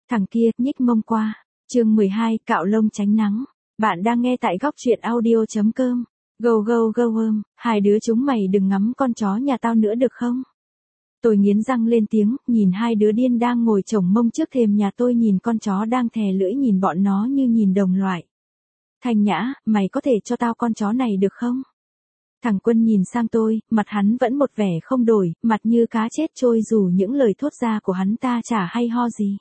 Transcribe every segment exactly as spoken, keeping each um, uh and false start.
Thằng kia, nhích mông qua. Chương mười hai, cạo lông tránh nắng. Bạn đang nghe tại góc truyện audio chấm com. Go go go um, hai đứa chúng mày đừng ngắm con chó nhà tao nữa được không? Tôi nghiến răng lên tiếng, nhìn hai đứa điên đang ngồi chổng mông trước thềm nhà tôi, nhìn con chó đang thè lưỡi nhìn bọn nó như nhìn đồng loại. Thanh Nhã, mày có thể cho tao con chó này được không? Thằng Quân nhìn sang tôi, mặt hắn vẫn một vẻ không đổi, mặt như cá chết trôi dù những lời thốt ra của hắn ta chả hay ho gì.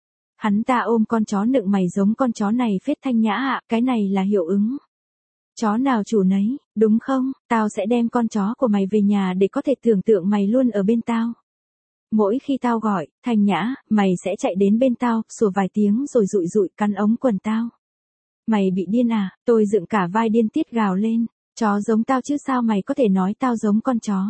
Hắn ta ôm con chó nựng, mày giống con chó này phết Thanh Nhã ạ, cái này là hiệu ứng. Chó nào chủ nấy, đúng không? Tao sẽ đem con chó của mày về nhà để có thể tưởng tượng mày luôn ở bên tao. Mỗi khi tao gọi, Thanh Nhã, mày sẽ chạy đến bên tao, sủa vài tiếng rồi rụi rụi cắn ống quần tao. Mày bị điên à? Tôi dựng cả vai điên tiết gào lên. Chó giống tao chứ sao mày có thể nói tao giống con chó?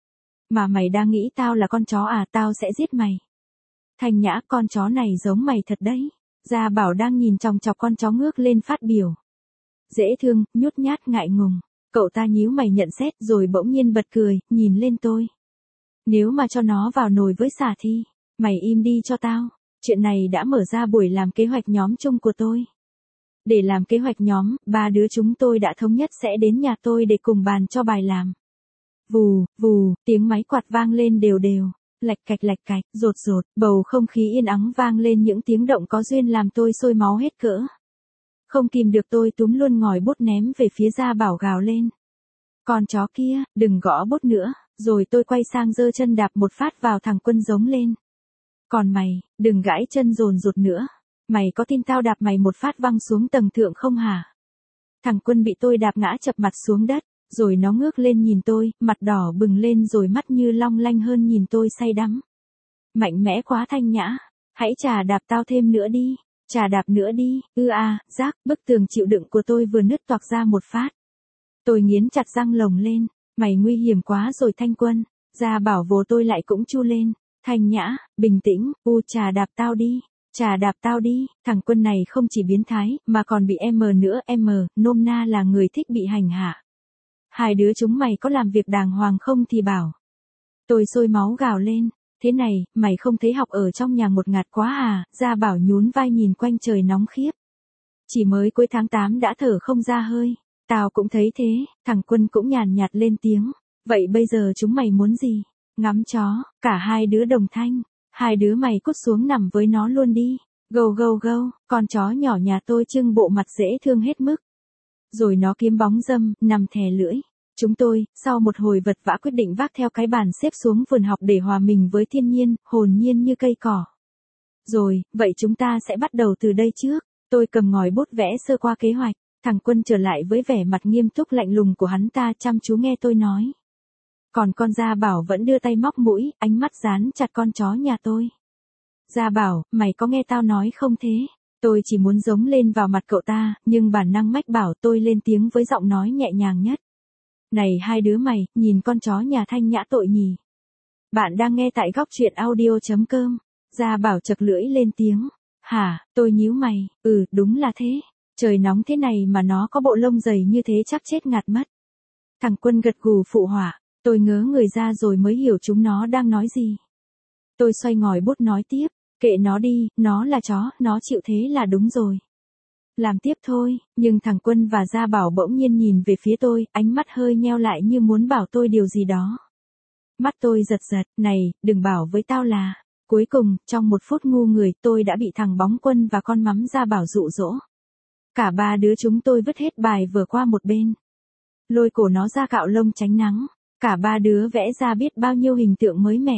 Mà mày đang nghĩ tao là con chó à? Tao sẽ giết mày. Thanh Nhã, con chó này giống mày thật đấy. Gia Bảo đang nhìn chòng chọc con chó ngước lên phát biểu. Dễ thương, nhút nhát, ngại ngùng. Cậu ta nhíu mày nhận xét rồi bỗng nhiên bật cười, nhìn lên tôi. Nếu mà cho nó vào nồi với sả thì, mày im đi cho tao. Chuyện này đã mở ra buổi làm kế hoạch nhóm chung của tôi. Để làm kế hoạch nhóm, ba đứa chúng tôi đã thống nhất sẽ đến nhà tôi để cùng bàn cho bài làm. Vù, vù, tiếng máy quạt vang lên đều đều, lạch cạch lạch cạch, rột rột, bầu không khí yên ắng vang lên những tiếng động có duyên làm tôi sôi máu hết cỡ. Không kìm được tôi túm luôn ngòi bút ném về phía Gia Bảo gào lên. Con chó kia, đừng gõ bút nữa, rồi tôi quay sang giơ chân đạp một phát vào thằng Quân giống lên. Còn mày, đừng gãi chân dồn dột nữa. Mày có tin tao đạp mày một phát văng xuống tầng thượng không hả? Thằng Quân bị tôi đạp ngã chập mặt xuống đất, rồi nó ngước lên nhìn tôi, mặt đỏ bừng lên rồi mắt như long lanh hơn nhìn tôi say đắm. Mạnh mẽ quá Thanh Nhã, hãy chà đạp tao thêm nữa đi, chà đạp nữa đi, ư a, rác, bức tường chịu đựng của tôi vừa nứt toạc ra một phát. Tôi nghiến chặt răng lồng lên, mày nguy hiểm quá rồi Thanh Quân. Gia Bảo vồ tôi lại cũng chu lên, Thanh Nhã, bình tĩnh, u chà đạp tao đi. Chà đạp tao đi, thằng Quân này không chỉ biến thái, mà còn bị em nữa, em, nôm na là người thích bị hành hạ. Hai đứa chúng mày có làm việc đàng hoàng không thì bảo. Tôi sôi máu gào lên, thế này, mày không thấy học ở trong nhà ngột ngạt quá à? Gia Bảo nhún vai nhìn quanh trời nóng khiếp. Chỉ mới cuối tháng tám đã thở không ra hơi. Tao cũng thấy thế, thằng Quân cũng nhàn nhạt lên tiếng. Vậy bây giờ chúng mày muốn gì? Ngắm chó, cả hai đứa đồng thanh. Hai đứa mày cút xuống nằm với nó luôn đi. Gâu gâu gâu, con chó nhỏ nhà tôi trưng bộ mặt dễ thương hết mức. Rồi nó kiếm bóng dâm, nằm thè lưỡi. Chúng tôi, sau một hồi vật vã quyết định vác theo cái bàn xếp xuống vườn học để hòa mình với thiên nhiên, hồn nhiên như cây cỏ. Rồi, vậy chúng ta sẽ bắt đầu từ đây trước. Tôi cầm ngòi bút vẽ sơ qua kế hoạch. Thằng Quân trở lại với vẻ mặt nghiêm túc lạnh lùng của hắn ta, chăm chú nghe tôi nói. Còn con Gia Bảo vẫn đưa tay móc mũi, ánh mắt dán chặt con chó nhà tôi. Gia Bảo, mày có nghe tao nói không thế? Tôi chỉ muốn giống lên vào mặt cậu ta, nhưng bản năng mách bảo tôi lên tiếng với giọng nói nhẹ nhàng nhất. Này hai đứa mày, nhìn con chó nhà Thanh Nhã tội nhỉ. Bạn đang nghe tại góc truyện audio chấm com. Gia Bảo chật lưỡi lên tiếng. Hả, tôi nhíu mày, ừ, đúng là thế. Trời nóng thế này mà nó có bộ lông dày như thế chắc chết ngạt mất. Thằng Quân gật gù phụ họa. Tôi ngớ người ra rồi mới hiểu chúng nó đang nói gì. Tôi xoay ngòi bút nói tiếp, kệ nó đi, nó là chó, nó chịu thế là đúng rồi. Làm tiếp thôi, nhưng thằng Quân và Gia Bảo bỗng nhiên nhìn về phía tôi, ánh mắt hơi nheo lại như muốn bảo tôi điều gì đó. Mắt tôi giật giật, này, đừng bảo với tao là. Cuối cùng, trong một phút ngu người tôi đã bị thằng Bóng Quân và con Mắm Gia Bảo dụ dỗ. Cả ba đứa chúng tôi vứt hết bài vừa qua một bên. Lôi cổ nó ra cạo lông tránh nắng. Cả ba đứa vẽ ra biết bao nhiêu hình tượng mới mẻ.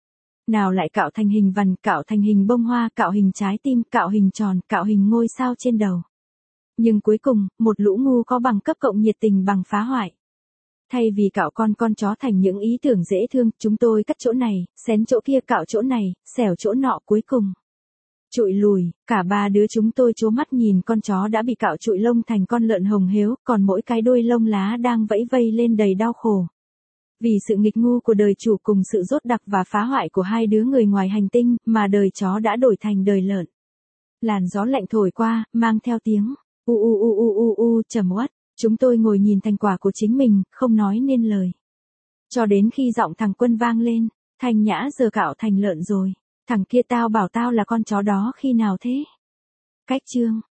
Nào lại cạo thành hình vằn, cạo thành hình bông hoa, cạo hình trái tim, cạo hình tròn, cạo hình ngôi sao trên đầu. Nhưng cuối cùng, một lũ ngu có bằng cấp cộng nhiệt tình bằng phá hoại. Thay vì cạo con con chó thành những ý tưởng dễ thương, chúng tôi cắt chỗ này, xén chỗ kia, cạo chỗ này, xẻo chỗ nọ, cuối cùng. Trụi lùi, cả ba đứa chúng tôi trố mắt nhìn con chó đã bị cạo trụi lông thành con lợn hồng hếu, còn mỗi cái đuôi lông lá đang vẫy vây lên đầy đau khổ. Vì sự nghịch ngu của đời chủ cùng sự dốt đặc và phá hoại của hai đứa người ngoài hành tinh, mà đời chó đã đổi thành đời lợn. Làn gió lạnh thổi qua, mang theo tiếng u u u u u u trầm uất. Chúng tôi ngồi nhìn thành quả của chính mình, không nói nên lời. Cho đến khi giọng thằng Quân vang lên, Thanh Nhã giờ cạo thành lợn rồi. Thằng kia tao bảo tao là con chó đó khi nào thế? Cách chương.